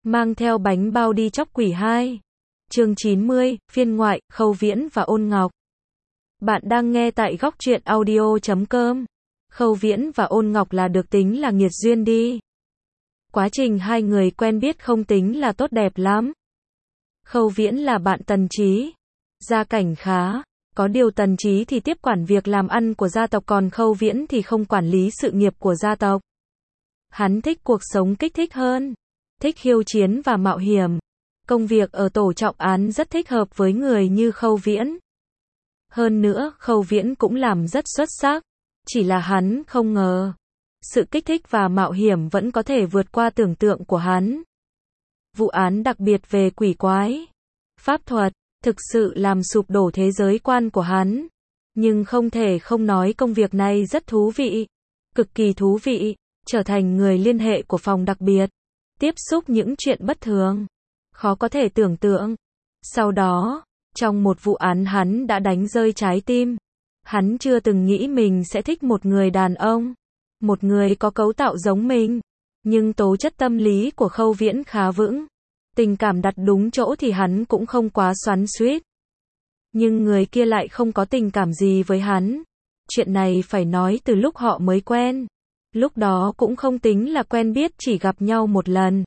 Mang theo bánh bao đi chóc quỷ 2. Chương 90, phiên ngoại, Khâu Viễn và Ôn Ngọc. Bạn đang nghe tại góc truyện audio.com. Khâu Viễn và Ôn Ngọc là được tính là nghiệt duyên đi. Quá trình hai người quen biết không tính là tốt đẹp lắm. Khâu Viễn là bạn Tần Chí, gia cảnh khá, có điều Tần Chí thì tiếp quản việc làm ăn của gia tộc, còn Khâu Viễn thì không quản lý sự nghiệp của gia tộc. Hắn thích cuộc sống kích thích hơn, thích khiêu chiến và mạo hiểm. Công việc ở tổ trọng án rất thích hợp với người như Khâu Viễn. Hơn nữa, Khâu Viễn cũng làm rất xuất sắc, chỉ là hắn không ngờ, sự kích thích và mạo hiểm vẫn có thể vượt qua tưởng tượng của hắn. Vụ án đặc biệt về quỷ quái, pháp thuật, thực sự làm sụp đổ thế giới quan của hắn. Nhưng không thể không nói công việc này rất thú vị, cực kỳ thú vị, trở thành người liên hệ của phòng đặc biệt, tiếp xúc những chuyện bất thường, khó có thể tưởng tượng. Sau đó, trong một vụ án hắn đã đánh rơi trái tim. Hắn chưa từng nghĩ mình sẽ thích một người đàn ông, một người có cấu tạo giống mình. Nhưng tố chất tâm lý của Khâu Viễn khá vững. Tình cảm đặt đúng chỗ thì hắn cũng không quá xoắn xuýt. Nhưng người kia lại không có tình cảm gì với hắn. Chuyện này phải nói từ lúc họ mới quen. Lúc đó cũng không tính là quen biết, chỉ gặp nhau một lần.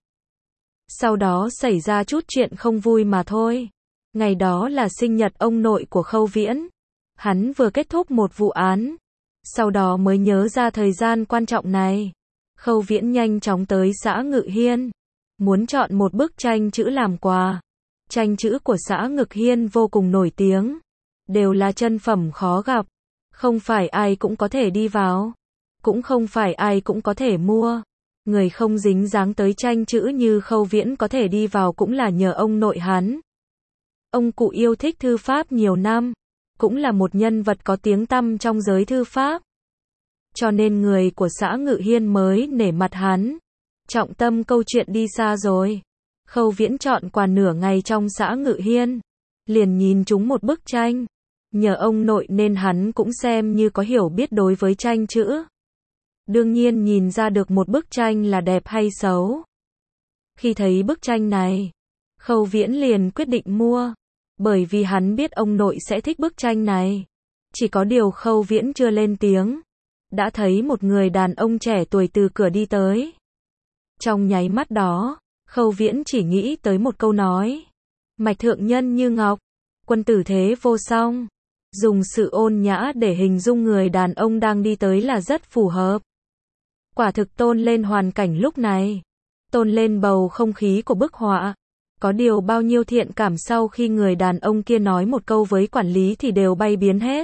Sau đó xảy ra chút chuyện không vui mà thôi. Ngày đó là sinh nhật ông nội của Khâu Viễn. Hắn vừa kết thúc một vụ án, sau đó mới nhớ ra thời gian quan trọng này. Khâu Viễn nhanh chóng tới xã Ngự Hiên, muốn chọn một bức tranh chữ làm quà. Tranh chữ của xã Ngự Hiên vô cùng nổi tiếng, đều là chân phẩm khó gặp, không phải ai cũng có thể đi vào, cũng không phải ai cũng có thể mua. Người không dính dáng tới tranh chữ như Khâu Viễn có thể đi vào cũng là nhờ ông nội hắn. Ông cụ yêu thích thư pháp nhiều năm, cũng là một nhân vật có tiếng tăm trong giới thư pháp. Cho nên người của xã Ngự Hiên mới nể mặt hắn. Trọng tâm câu chuyện đi xa rồi. Khâu Viễn chọn quà nửa ngày trong xã Ngự Hiên, liền nhìn trúng một bức tranh. Nhờ ông nội nên hắn cũng xem như có hiểu biết đối với tranh chữ. Đương nhiên nhìn ra được một bức tranh là đẹp hay xấu. Khi thấy bức tranh này, Khâu Viễn liền quyết định mua, bởi vì hắn biết ông nội sẽ thích bức tranh này. Chỉ có điều Khâu Viễn chưa lên tiếng, đã thấy một người đàn ông trẻ tuổi từ cửa đi tới. Trong nháy mắt đó, Khâu Viễn chỉ nghĩ tới một câu nói: mạch thượng nhân như ngọc, quân tử thế vô song. Dùng sự ôn nhã để hình dung người đàn ông đang đi tới là rất phù hợp. Quả thực tôn lên hoàn cảnh lúc này, tôn lên bầu không khí của bức họa. Có điều bao nhiêu thiện cảm sau khi người đàn ông kia nói một câu với quản lý thì đều bay biến hết.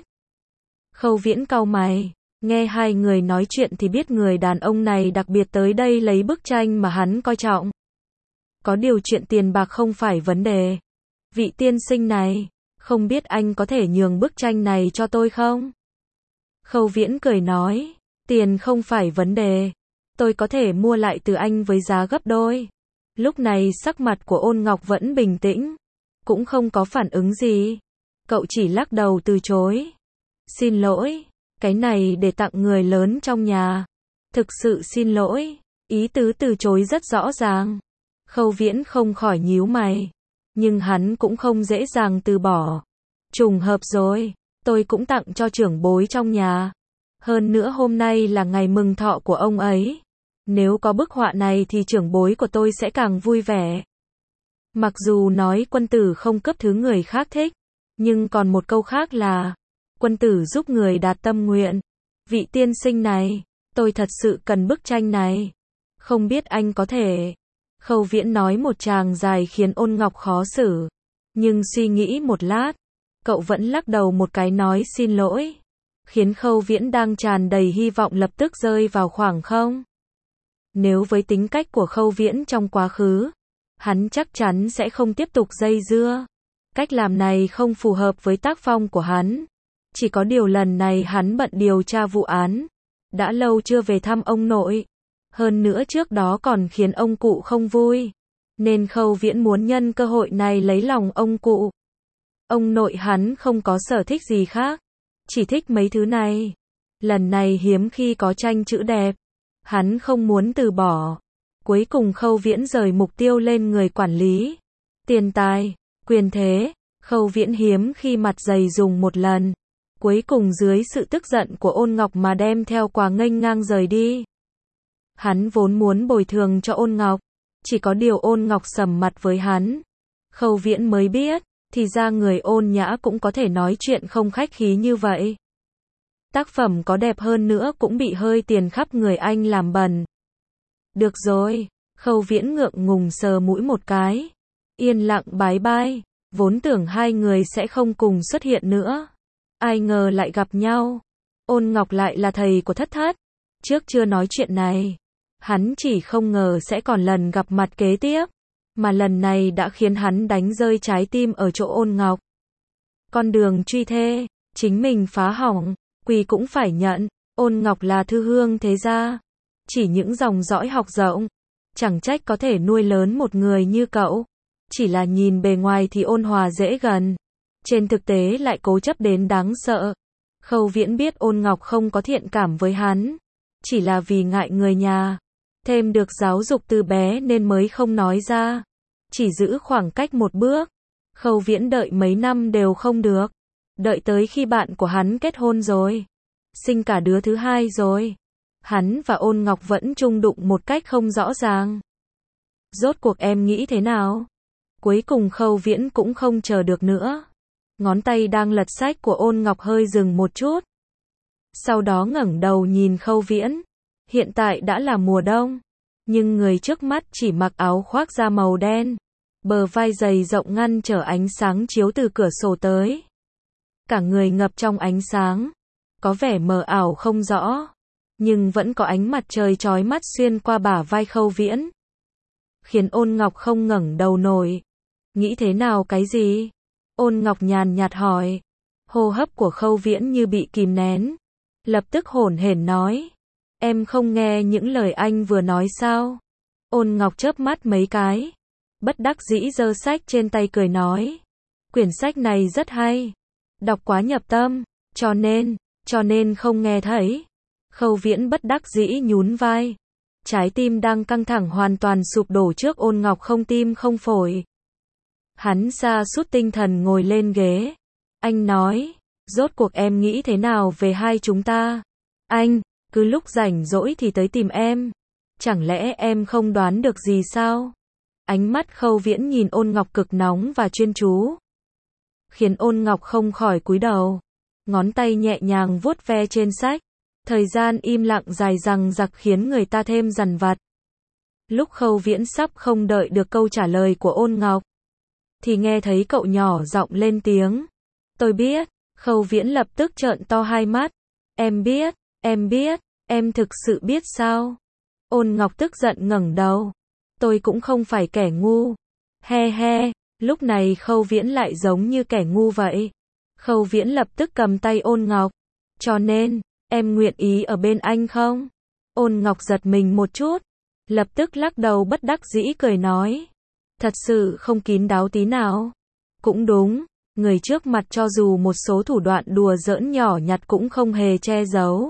Khâu Viễn cau mày, nghe hai người nói chuyện thì biết người đàn ông này đặc biệt tới đây lấy bức tranh mà hắn coi trọng. Có điều chuyện tiền bạc không phải vấn đề. Vị tiên sinh này, không biết anh có thể nhường bức tranh này cho tôi không? Khâu Viễn cười nói, tiền không phải vấn đề, tôi có thể mua lại từ anh với giá gấp đôi. Lúc này sắc mặt của Ôn Ngọc vẫn bình tĩnh, cũng không có phản ứng gì. Cậu chỉ lắc đầu từ chối. Xin lỗi, cái này để tặng người lớn trong nhà. Thực sự xin lỗi, ý tứ từ chối rất rõ ràng. Khâu Viễn không khỏi nhíu mày, nhưng hắn cũng không dễ dàng từ bỏ. Trùng hợp rồi, tôi cũng tặng cho trưởng bối trong nhà. Hơn nữa hôm nay là ngày mừng thọ của ông ấy. Nếu có bức họa này thì trưởng bối của tôi sẽ càng vui vẻ. Mặc dù nói quân tử không cấp thứ người khác thích, nhưng còn một câu khác là quân tử giúp người đạt tâm nguyện. Vị tiên sinh này, tôi thật sự cần bức tranh này. Không biết anh có thể. Khâu Viễn nói một tràng dài khiến Ôn Ngọc khó xử. Nhưng suy nghĩ một lát, cậu vẫn lắc đầu một cái nói xin lỗi. Khiến Khâu Viễn đang tràn đầy hy vọng lập tức rơi vào khoảng không. Nếu với tính cách của Khâu Viễn trong quá khứ, hắn chắc chắn sẽ không tiếp tục dây dưa. Cách làm này không phù hợp với tác phong của hắn. Chỉ có điều lần này hắn bận điều tra vụ án, đã lâu chưa về thăm ông nội. Hơn nữa trước đó còn khiến ông cụ không vui. Nên Khâu Viễn muốn nhân cơ hội này lấy lòng ông cụ. Ông nội hắn không có sở thích gì khác, chỉ thích mấy thứ này. Lần này hiếm khi có tranh chữ đẹp, hắn không muốn từ bỏ. Cuối cùng Khâu Viễn rời mục tiêu lên người quản lý. Tiền tài, quyền thế, Khâu Viễn hiếm khi mặt dày dùng một lần. Cuối cùng dưới sự tức giận của Ôn Ngọc mà đem theo quà nghênh ngang rời đi. Hắn vốn muốn bồi thường cho Ôn Ngọc, chỉ có điều Ôn Ngọc sầm mặt với hắn. Khâu Viễn mới biết, thì ra người Ôn Nhã cũng có thể nói chuyện không khách khí như vậy. Tác phẩm có đẹp hơn nữa cũng bị hơi tiền khắp người anh làm bẩn. Được rồi, Khâu Viễn ngượng ngùng sờ mũi một cái. Yên lặng bái bai, vốn tưởng hai người sẽ không cùng xuất hiện nữa. Ai ngờ lại gặp nhau. Ôn Ngọc lại là thầy của Thất Thất. Trước chưa nói chuyện này, hắn chỉ không ngờ sẽ còn lần gặp mặt kế tiếp. Mà lần này đã khiến hắn đánh rơi trái tim ở chỗ Ôn Ngọc. Con đường truy thê, chính mình phá hỏng, quỳ cũng phải nhận. Ôn Ngọc là thư hương thế gia, chỉ những dòng dõi học rộng, chẳng trách có thể nuôi lớn một người như cậu. Chỉ là nhìn bề ngoài thì ôn hòa dễ gần, trên thực tế lại cố chấp đến đáng sợ. Khâu Viễn biết Ôn Ngọc không có thiện cảm với hắn, chỉ là vì ngại người nhà, thêm được giáo dục từ bé nên mới không nói ra, chỉ giữ khoảng cách một bước. Khâu Viễn đợi mấy năm đều không được, đợi tới khi bạn của hắn kết hôn rồi, sinh cả đứa thứ hai rồi, hắn và Ôn Ngọc vẫn chung đụng một cách không rõ ràng. Rốt cuộc em nghĩ thế nào? Cuối cùng Khâu Viễn cũng không chờ được nữa. Ngón tay đang lật sách của Ôn Ngọc hơi dừng một chút. Sau đó ngẩng đầu nhìn Khâu Viễn. Hiện tại đã là mùa đông, nhưng người trước mắt chỉ mặc áo khoác da màu đen, bờ vai dày rộng ngăn trở ánh sáng chiếu từ cửa sổ tới. Cả người ngập trong ánh sáng, có vẻ mờ ảo không rõ, nhưng vẫn có ánh mặt trời chói mắt xuyên qua bả vai Khâu Viễn, khiến Ôn Ngọc không ngẩng đầu nổi. Nghĩ thế nào cái gì? Ôn Ngọc nhàn nhạt hỏi. Hô hấp của Khâu Viễn như bị kìm nén, lập tức hổn hển nói. Em không nghe những lời anh vừa nói sao? Ôn Ngọc chớp mắt mấy cái, bất đắc dĩ giơ sách trên tay cười nói. Quyển sách này rất hay, đọc quá nhập tâm, cho nên không nghe thấy. Khâu Viễn bất đắc dĩ nhún vai. Trái tim đang căng thẳng hoàn toàn sụp đổ trước Ôn Ngọc không tim không phổi. Hắn sa sút tinh thần ngồi lên ghế. Anh nói, rốt cuộc em nghĩ thế nào về hai chúng ta? Anh, cứ lúc rảnh rỗi thì tới tìm em. Chẳng lẽ em không đoán được gì sao? Ánh mắt Khâu Viễn nhìn Ôn Ngọc cực nóng và chuyên chú, khiến Ôn Ngọc không khỏi cúi đầu. Ngón tay nhẹ nhàng vuốt ve trên sách. Thời gian im lặng dài dằng dặc khiến người ta thêm dằn vặt. Lúc Khâu Viễn sắp không đợi được câu trả lời của Ôn Ngọc, thì nghe thấy cậu nhỏ giọng lên tiếng. Tôi biết. Khâu Viễn lập tức trợn to hai mắt. Em biết, em thực sự biết sao? Ôn Ngọc tức giận ngẩng đầu. Tôi cũng không phải kẻ ngu. He he, lúc này Khâu Viễn lại giống như kẻ ngu vậy. Khâu Viễn lập tức cầm tay Ôn Ngọc. Cho nên, em nguyện ý ở bên anh không? Ôn Ngọc giật mình một chút, lập tức lắc đầu bất đắc dĩ cười nói. Thật sự không kín đáo tí nào. Cũng đúng, người trước mặt cho dù một số thủ đoạn đùa giỡn nhỏ nhặt cũng không hề che giấu.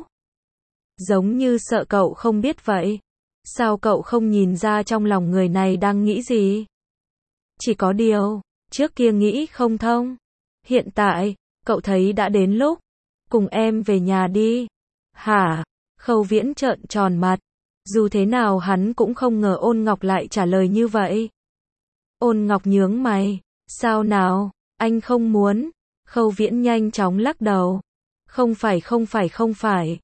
Giống như sợ cậu không biết vậy. Sao cậu không nhìn ra trong lòng người này đang nghĩ gì? Chỉ có điều, trước kia nghĩ không thông. Hiện tại, cậu thấy đã đến lúc. Cùng em về nhà đi. Hả? Khâu Viễn trợn tròn mặt. Dù thế nào hắn cũng không ngờ Ôn Ngọc lại trả lời như vậy. Ôn Ngọc nhướng mày. Sao nào? Anh không muốn. Khâu Viễn nhanh chóng lắc đầu. Không phải.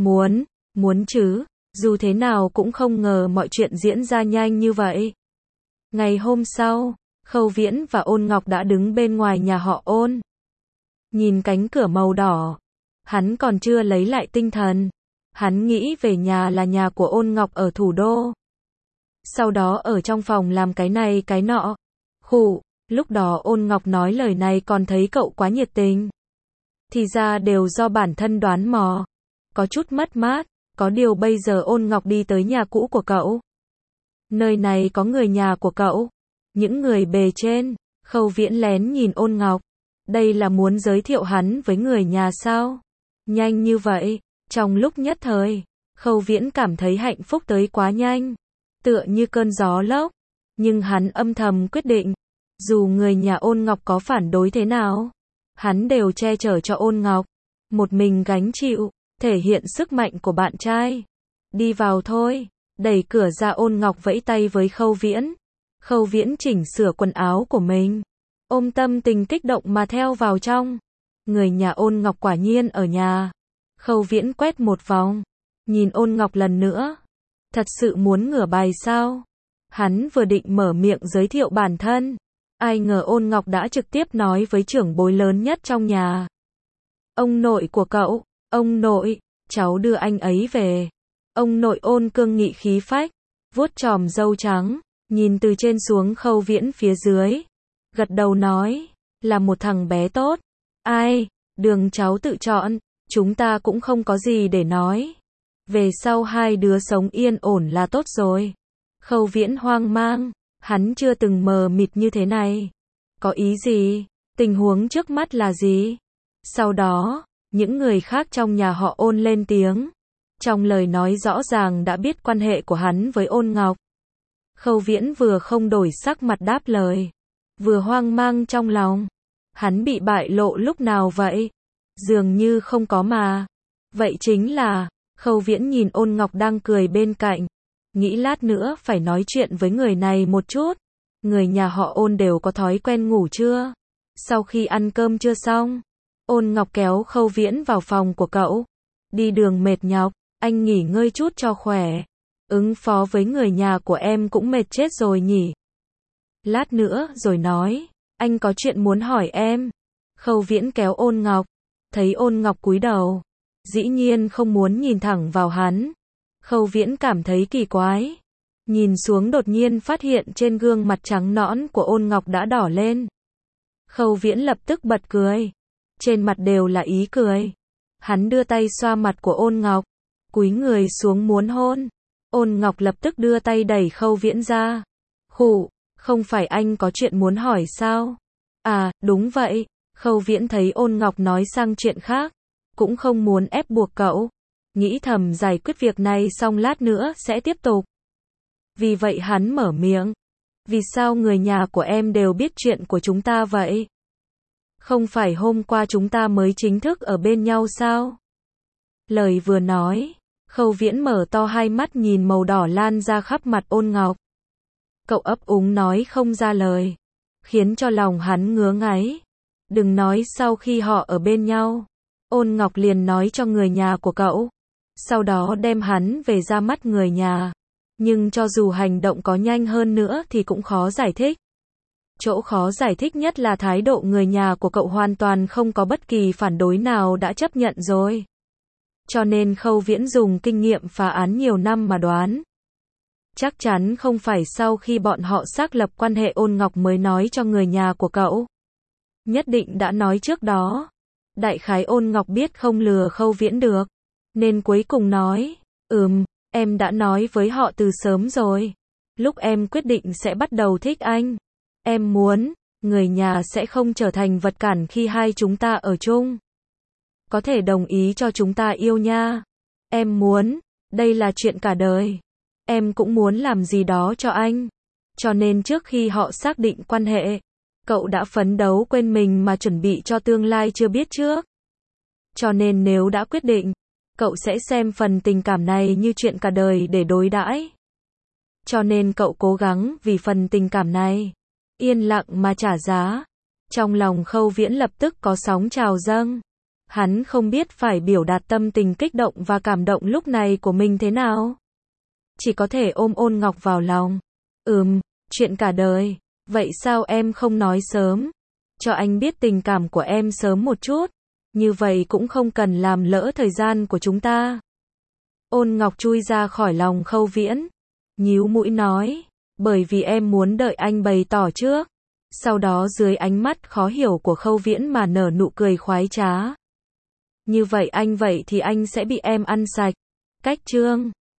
Muốn chứ. Dù thế nào cũng không ngờ mọi chuyện diễn ra nhanh như vậy. Ngày hôm sau, Khâu Viễn và Ôn Ngọc đã đứng bên ngoài nhà họ Ôn. Nhìn cánh cửa màu đỏ, hắn còn chưa lấy lại tinh thần. Hắn nghĩ về nhà là nhà của Ôn Ngọc ở thủ đô. Sau đó ở trong phòng làm cái này cái nọ. Lúc đó Ôn Ngọc nói lời này còn thấy cậu quá nhiệt tình. Thì ra đều do bản thân đoán mò. Có chút mất mát, có điều bây giờ Ôn Ngọc đi tới nhà cũ của cậu. Nơi này có người nhà của cậu. Những người bề trên. Khâu Viễn lén nhìn Ôn Ngọc. Đây là muốn giới thiệu hắn với người nhà sao? Nhanh như vậy. Trong lúc nhất thời, Khâu Viễn cảm thấy hạnh phúc tới quá nhanh. tựa như cơn gió lốc. Nhưng hắn âm thầm quyết định, dù người nhà Ôn Ngọc có phản đối thế nào, hắn đều che chở cho Ôn Ngọc, một mình gánh chịu, thể hiện sức mạnh của bạn trai. Đi vào thôi, đẩy cửa ra Ôn Ngọc vẫy tay với Khâu Viễn. Khâu Viễn chỉnh sửa quần áo của mình, ôm tâm tình kích động mà theo vào trong. Người nhà Ôn Ngọc quả nhiên ở nhà. Khâu Viễn quét một vòng, nhìn Ôn Ngọc lần nữa. Thật sự muốn ngửa bài sao? Hắn vừa định mở miệng giới thiệu bản thân, ai ngờ Ôn Ngọc đã trực tiếp nói với trưởng bối lớn nhất trong nhà. Ông nội của cậu, ông nội, cháu đưa anh ấy về. Ông nội Ôn Cương nghị khí phách, vuốt chòm râu trắng, nhìn từ trên xuống Khâu Viễn phía dưới, gật đầu nói, là một thằng bé tốt. Ai, đường cháu tự chọn, chúng ta cũng không có gì để nói. Về sau hai đứa sống yên ổn là tốt rồi. Khâu Viễn hoang mang, hắn chưa từng mờ mịt như thế này. Có ý gì? Tình huống trước mắt là gì? Sau đó, những người khác trong nhà họ Ôn lên tiếng. Trong lời nói rõ ràng đã biết quan hệ của hắn với Ôn Ngọc. Khâu Viễn vừa không đổi sắc mặt đáp lời, vừa hoang mang trong lòng. Hắn bị bại lộ lúc nào vậy? Dường như không có mà. Vậy chính là, Khâu Viễn nhìn Ôn Ngọc đang cười bên cạnh, nghĩ lát nữa phải nói chuyện với người này một chút. Người nhà họ Ôn đều có thói quen ngủ trưa. Sau khi ăn cơm trưa xong, Ôn Ngọc kéo Khâu Viễn vào phòng của cậu. Đi đường mệt nhọc, anh nghỉ ngơi chút cho khỏe. Ứng phó với người nhà của em cũng mệt chết rồi nhỉ. Lát nữa rồi nói, anh có chuyện muốn hỏi em. Khâu Viễn kéo Ôn Ngọc, thấy Ôn Ngọc cúi đầu, dĩ nhiên không muốn nhìn thẳng vào hắn. Khâu Viễn cảm thấy kỳ quái, nhìn xuống đột nhiên phát hiện trên gương mặt trắng nõn của Ôn Ngọc đã đỏ lên. Khâu Viễn lập tức bật cười, trên mặt đều là ý cười. Hắn đưa tay xoa mặt của Ôn Ngọc, cúi người xuống muốn hôn. Ôn Ngọc lập tức đưa tay đẩy Khâu Viễn ra. Khụ, không phải anh có chuyện muốn hỏi sao? À, đúng vậy. Khâu Viễn thấy Ôn Ngọc nói sang chuyện khác, cũng không muốn ép buộc cậu. Nghĩ thầm giải quyết việc này xong lát nữa sẽ tiếp tục. Vì vậy hắn mở miệng. Vì sao người nhà của em đều biết chuyện của chúng ta vậy? Không phải hôm qua chúng ta mới chính thức ở bên nhau sao? Lời vừa nói, Khâu Viễn mở to hai mắt nhìn màu đỏ lan ra khắp mặt Ôn Ngọc. Cậu ấp úng nói không ra lời, khiến cho lòng hắn ngứa ngáy. Đừng nói sau khi họ ở bên nhau, Ôn Ngọc liền nói cho người nhà của cậu, sau đó đem hắn về ra mắt người nhà. Nhưng cho dù hành động có nhanh hơn nữa thì cũng khó giải thích. Chỗ khó giải thích nhất là thái độ người nhà của cậu hoàn toàn không có bất kỳ phản đối nào đã chấp nhận rồi. Cho nên Khâu Viễn dùng kinh nghiệm phá án nhiều năm mà đoán. Chắc chắn không phải sau khi bọn họ xác lập quan hệ Ôn Ngọc mới nói cho người nhà của cậu. Nhất định đã nói trước đó. Đại khái Ôn Ngọc biết không lừa Khâu Viễn được, nên cuối cùng nói, em đã nói với họ từ sớm rồi. Lúc em quyết định sẽ bắt đầu thích anh, em muốn, người nhà sẽ không trở thành vật cản khi hai chúng ta ở chung. Có thể đồng ý cho chúng ta yêu nha. Em muốn, đây là chuyện cả đời. Em cũng muốn làm gì đó cho anh. Cho nên trước khi họ xác định quan hệ, cậu đã phấn đấu quên mình mà chuẩn bị cho tương lai chưa biết trước. Cho nên nếu đã quyết định, cậu sẽ xem phần tình cảm này như chuyện cả đời để đối đãi. Cho nên cậu cố gắng vì phần tình cảm này, yên lặng mà trả giá. Trong lòng Khâu Viễn lập tức có sóng trào dâng. Hắn không biết phải biểu đạt tâm tình kích động và cảm động lúc này của mình thế nào. Chỉ có thể ôm Ôn Ngọc vào lòng. Chuyện cả đời. Vậy sao em không nói sớm? Cho anh biết tình cảm của em sớm một chút. Như vậy cũng không cần làm lỡ thời gian của chúng ta. Ôn Ngọc chui ra khỏi lòng Khâu Viễn, nhíu mũi nói, bởi vì em muốn đợi anh bày tỏ trước. Sau đó dưới ánh mắt khó hiểu của Khâu Viễn mà nở nụ cười khoái trá. Như vậy thì anh sẽ bị em ăn sạch. Cách chương